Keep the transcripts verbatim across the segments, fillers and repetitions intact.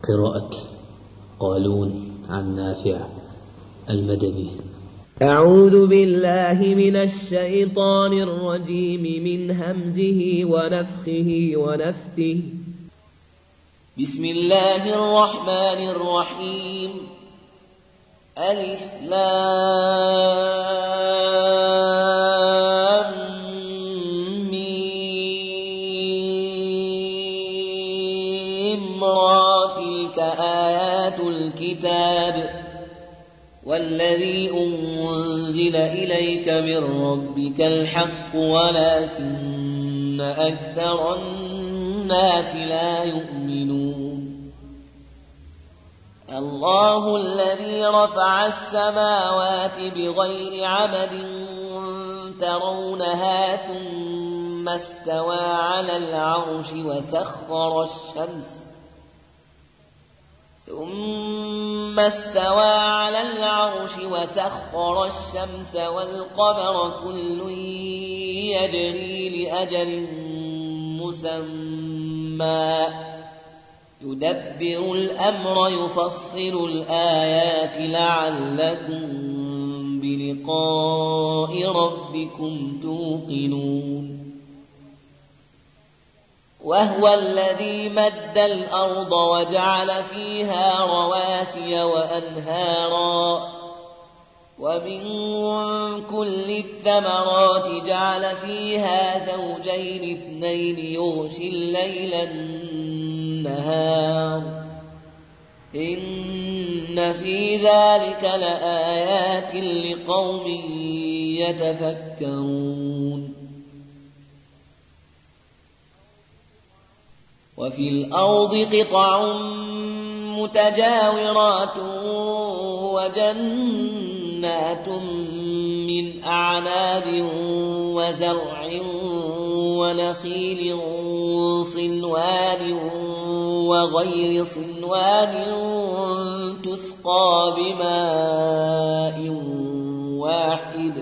قراءة قالون عن نافع المدني. أعوذ بالله من الشيطان الرجيم من همزه ونفخه ونفثه. بسم الله الرحمن الرحيم. ألف لام ميم را تلك آيات الكتاب والذي أنزل إليك من ربك الحق ولكن أكثر الناس لا يؤمنون. الله الذي رفع السماوات بغير عمد ترونها ثم استوى على العرش وسخر الشمس ثم استوى على العرش وسخر الشمس والقمر كل يجري لأجل مسمى يدبر الأمر يفصل الآيات لعلكم بلقاء ربكم توقنون. وهو الذي مد الأرض وجعل فيها رواسي وأنهارا ومن كل الثمرات جعل فيها زوجين اثنين يغشي الليل النهار إن في ذلك لآيات لقوم يتفكرون. وفي الأرض قطع متجاورات وجنات من أعناب وزرع ونخيل صنوان وغير صنوان تسقى بماء واحد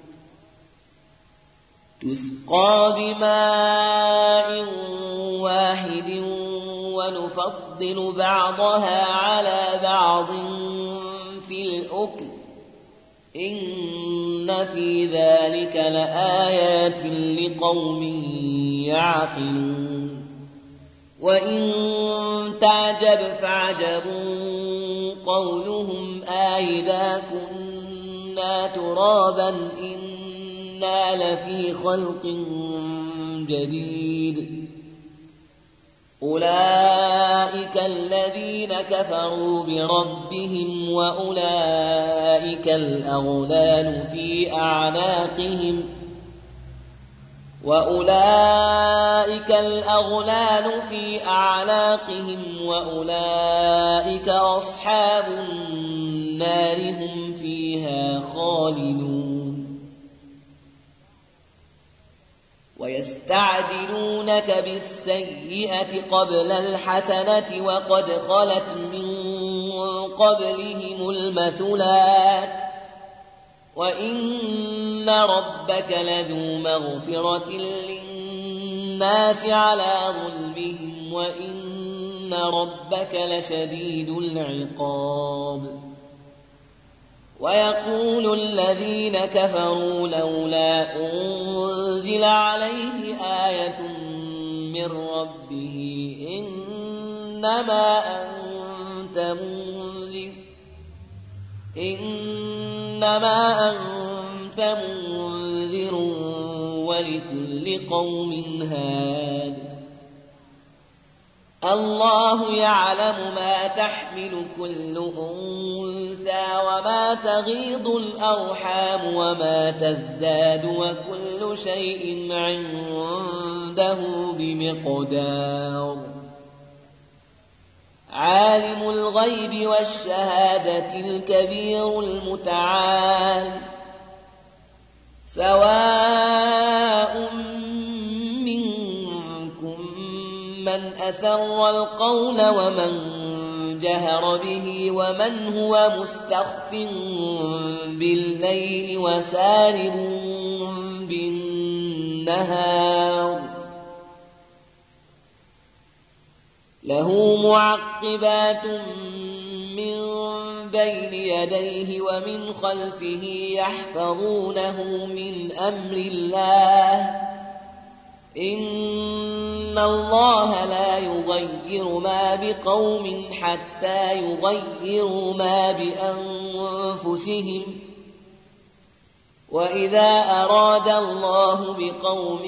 تسقى بماء واحد ونفضل بعضها على بعض في الأكل إن في ذلك لآيات لقوم يعقلون. وإن تعجب فعجب قولهم آئذا كنا ترابا إنا لفي خلق جديد. أولئك الذين كفروا بربهم وأولئك الأغلال في أعناقهم وأولئك الأغلال في أعناقهم وأولئك أصحاب النار هم فيها خالدون. ويستعجلونك بالسيئة قبل الحسنة وقد خلت من قبلهم المثلات وإن ربك لذو مغفرة للناس على ظلمهم وإن ربك لشديد العقاب. ويقول الذين كفروا لولا أنزل عليه آية من ربه إنما أنت منذر إنما أنت منذر ولكل قوم هاد. الله يعلم ما تحمل كل أنثى وما تغيض الأرحام وما تزداد وكل شيء عنده بمقدار. عالم الغيب والشهادة الكبير المتعال سواء من أسر القول ومن جهر به ومن هو مستخف بالليل وسارب بالنهار له معقبات من بين يديه ومن خلفه يحفظونه من أمر الله إن الله لا يغير ما بقوم حتى يغيروا ما بأنفسهم وإذا أراد الله بقوم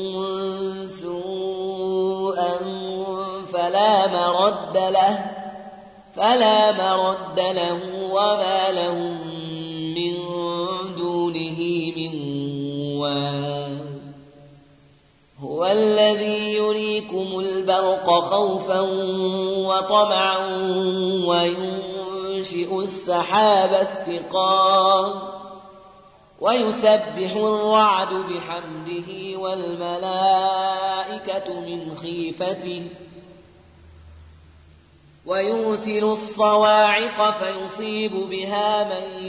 سوءا فلا مرد له فلا مرد له وما لهم من دونه من وال هو الذي يريكم البرق خوفا وطمعا وينشئ السحاب الثقال ويسبح الرعد بحمده والملائكة من خيفته ويرسل الصواعق فيصيب بها من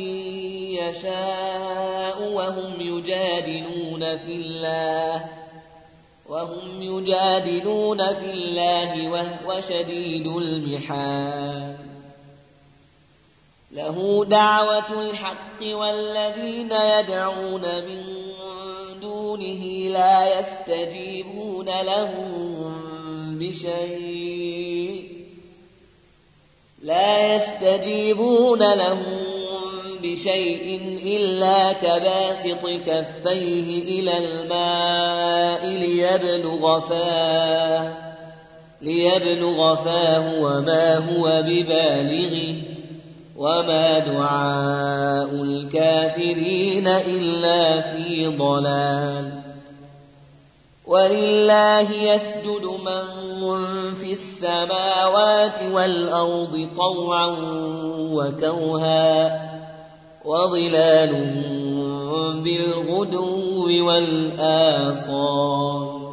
يشاء وهم يجادلون في الله وهم يجادلون في الله وهو شديد المحال له دعوة الحق والذين يدعون من دونه لا يستجيبون لهم بشيء لا يستجيبون لهم بشيء إلا كباسط كفيه إلى الماء ليبلغ فاه ليبلغ فاه وما هو ببالغه وما دعاء الكافرين إلا في ضلال ولله يسجد من في السماوات والأرض طوعا وكرها وظلال بالغدو والآصال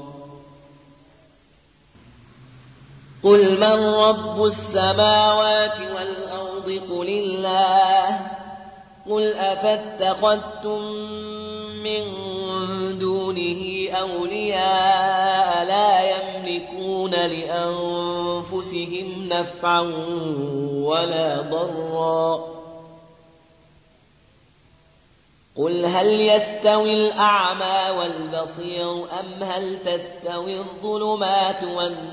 قل من رب السماوات والأرض قل الله قل أفاتخذتم من دونه أولياء لا يملكون لأنفسهم نفعا ولا ضرا قل هل يستوي الأعمى والبصير أم هل تستوي الظلمات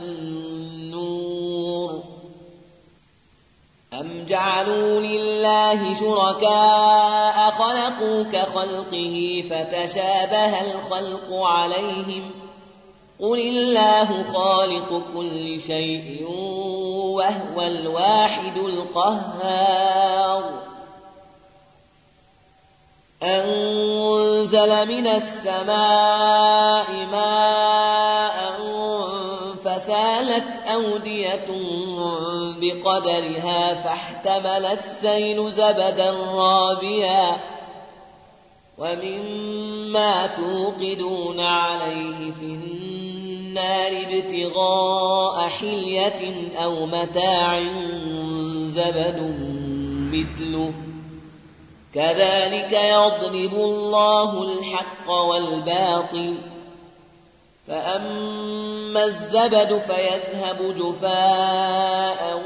والنور أم جعلوا لله شركاء خلقوا كخلقه فتشابه الخلق عليهم قل الله خالق كل شيء وهو الواحد القهار أنزل من السماء ماء فسالت أودية بقدرها فاحتمل السيل زبدا رابيا ومما توقدون عليه في النار ابتغاء حلية أو متاع زبد مثله كذلك يضرب الله الحق والباطل فأما الزبد فيذهب جفاء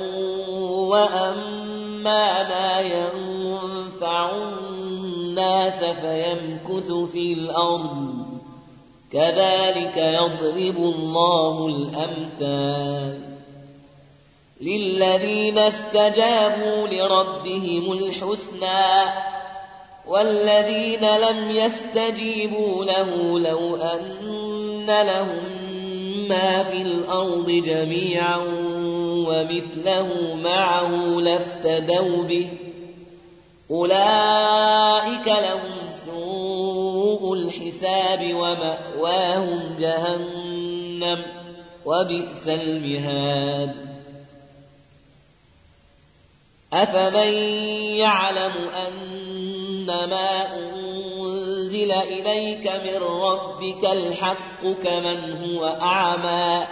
وأما ما ينفع الناس فيمكث في الأرض كذلك يضرب الله الأمثال للذين استجابوا لربهم الحسنى والذين لم يستجيبوا له لو أن لهم ما في الأرض جميعا ومثله معه لافتدوا به أولئك لهم سوء الحساب ومأواهم جهنم وبئس المهاد أفمن يعلم أنما أنزل إليك من ربك الحق كمن هو أعمى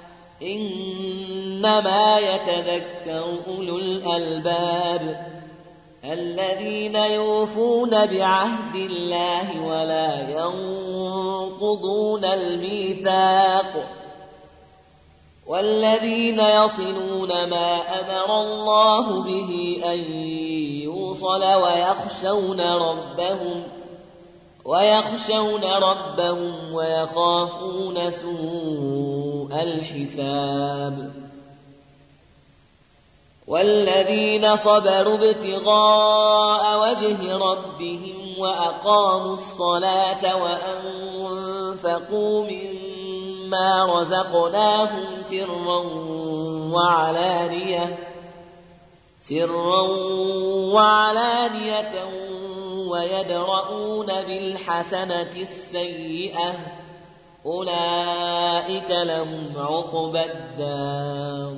إنما يتذكر أولو الألباب الذين يوفون بعهد الله ولا ينقضون الميثاق والذين يصلون ما أمر الله به أن يوصل ويخشون ربهم ويخشون ربهم ويخافون سوء الحساب والذين صبروا ابتغاء وجه ربهم وأقاموا الصلاة وأنفقوا مما رزقناهم سرا وعلانية سرا وعلانية ويدرؤون بالحسنة السيئة أولئك لهم عقبى الدار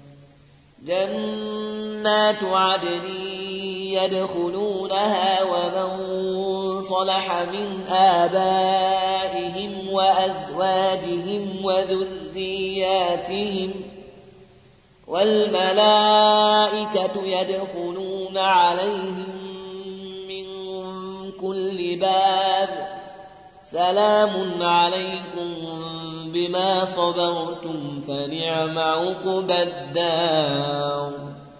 جنات عدن يدخلونها ومن صلح من آبائهم وأزواجهم وذرياتهم والملائكة يدخلون عليهم من كل باب سلام عليكم بما صبرتم فنعم عقبى الدار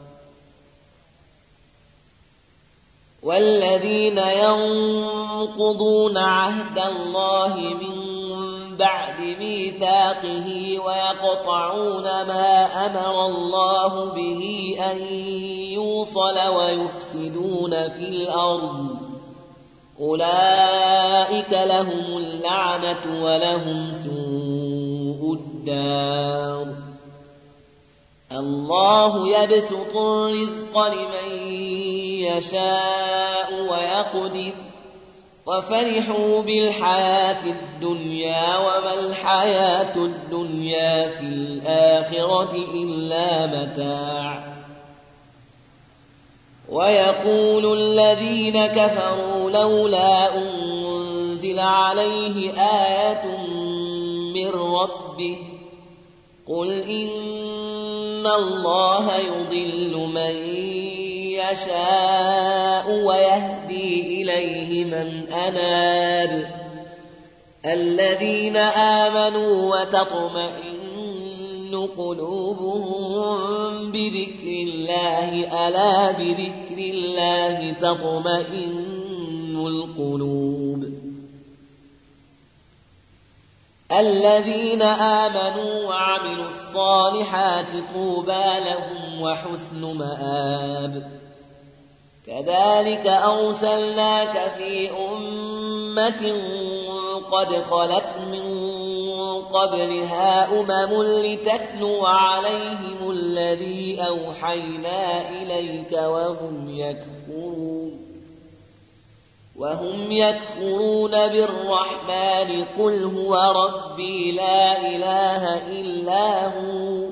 والذين ينقضون عهد الله من بعد ميثاقه ويقطعون ما أمر الله به أن يوصل ويفسدون في الأرض أولئك لهم اللعنة ولهم سوء الدار الله يبسط الرزق لمن يشاء ويقدر وفرحوا بالحياة الدنيا وما الحياة الدنيا في الآخرة إلا متاع ويقول الذين كفروا لولا أنزل عليه آية من ربه قل إن الله يضل من يشاء ويهدي إليه من أناب الذين آمنوا وتطمئن قلوبهم بذكر الله ألا بذكر الله تطمئن القلوب الذين آمنوا وعملوا الصالحات طوبى لهم وحسن مآب كذلك أرسلناك في أمة قد خلت من قبلها أمم لتتلو عليهم الذي أوحينا إليك وهم يكفرون وهم يكفرون بالرحمن قل هو ربي لا إله إلا هو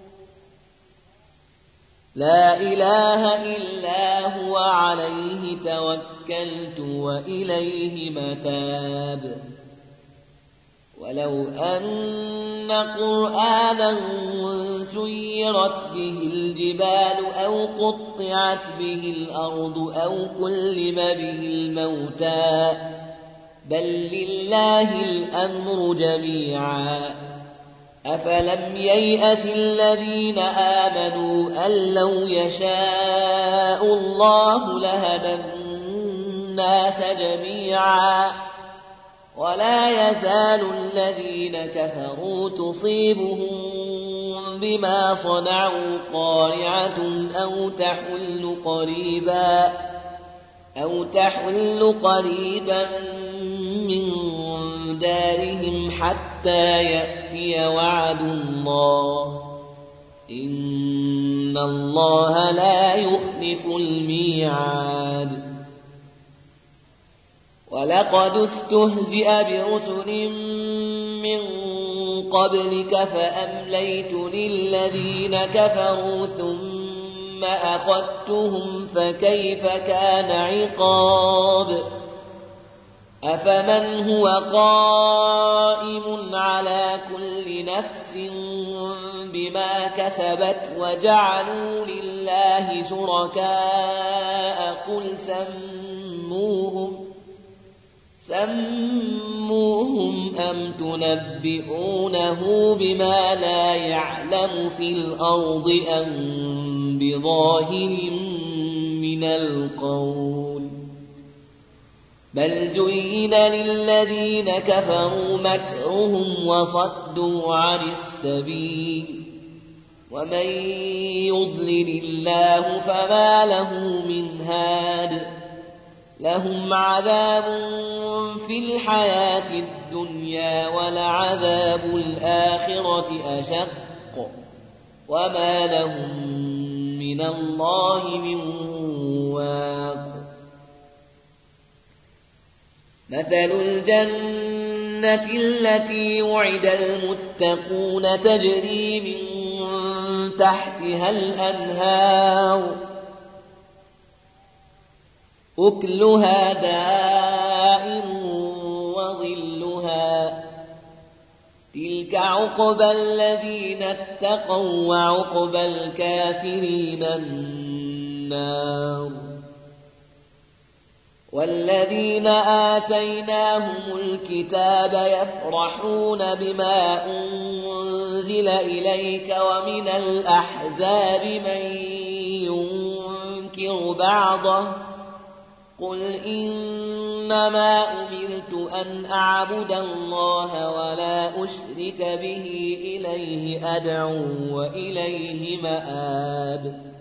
لا إله إلا هو عليه توكلت وإليه متاب ولو أن قرآنا سيرت به الجبال أو قطعت به الأرض أو كلم به الموتى بل لله الأمر جميعا أفلم ييأس الذين آمنوا أن لو يشاء الله لهدى الناس جميعا ولا يزال الذين كفروا تصيبهم بما صنعوا قارعة أو تحل قريبا أو تحل قريبا من دارهم حتى يأتي وعد الله إن الله لا يخلف الميعاد ولقد استهزئ برسل من قبلك فأمليت للذين كفروا ثم أخذتهم فكيف كان عقاب أفمن هو قائم على كل نفس بما كسبت وجعلوا لله شركاء قل سموهم سموهم أم تنبئونه بما لا يعلم في الأرض أم بظاهر من القول بل زين للذين كفروا مكرهم وصدوا عن السبيل ومن يضلل الله فما له من هاد لهم عذاب في الحياة الدنيا ولعذاب الآخرة أشق وما لهم من الله من واق مثل الجنة التي وعد المتقون تجري من تحتها الأنهار أكلها دائم وظلها تلك عقبى الذين اتقوا وعقبى الكافرين النار والذين آتيناهم الكتاب يفرحون بما أنزل إليك ومن الأحزاب من ينكر بعضه قل إنما أمرت أن أعبد الله ولا أشرك به إليه أدعو وإليه مآب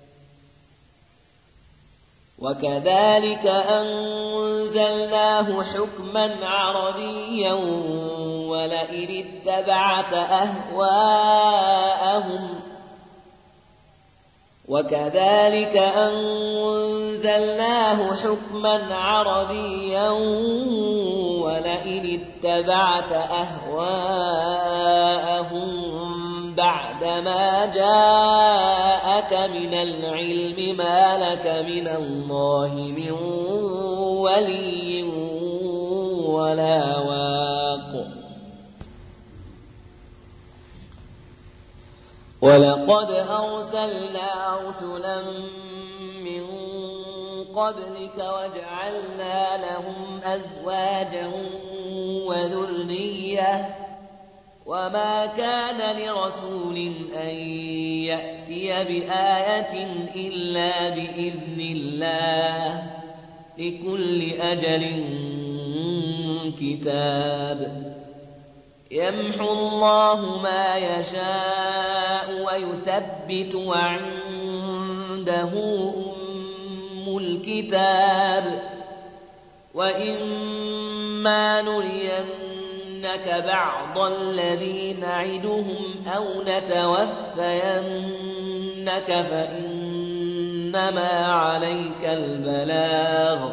وكذلك أنزلناه حكما عربيا ولئن اتبعت أهواءهم وكذلك أنزلناه حكما عربيا ولئن اتبعت أهواءهم بعدما جاءك من العلم ما لك من الله من ولي ولا واق ولقد أرسلنا رسلا من قبلك وجعلنا لهم أزواجا وذرية وما كان لرسول أن يأتي بآية إلا بإذن الله لكل أجل كتاب يمحو الله ما يشاء ويثبت وعنده أم الكتاب وإما نرينك بعض الذي نعدهم أو نتوفينك فإنما عليك البلاغ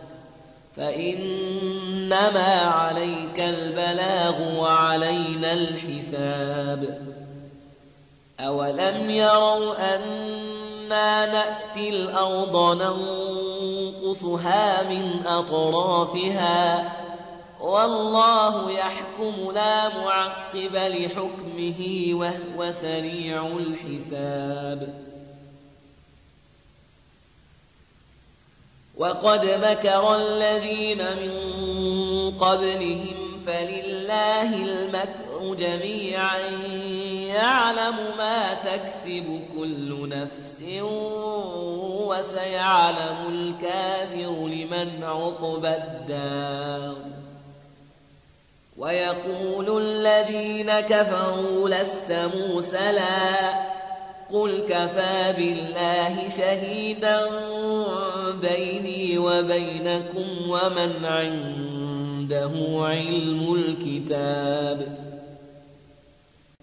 فإنما عليك البلاغ وعلينا الحساب أولم يروا أنا نأتي الأرض ننقصها من أطرافها والله يحكم لا معقب لحكمه وهو سريع الحساب وقد مكر الذين من قبلهم فلله المكر جميعا يعلم ما تكسب كل نفس وسيعلم الكافر لمن عقبى الدار ويقول الذين كفروا لست مرسلا قل كفى بالله شهيدا بيني وبينكم ومن عنده علم الكتاب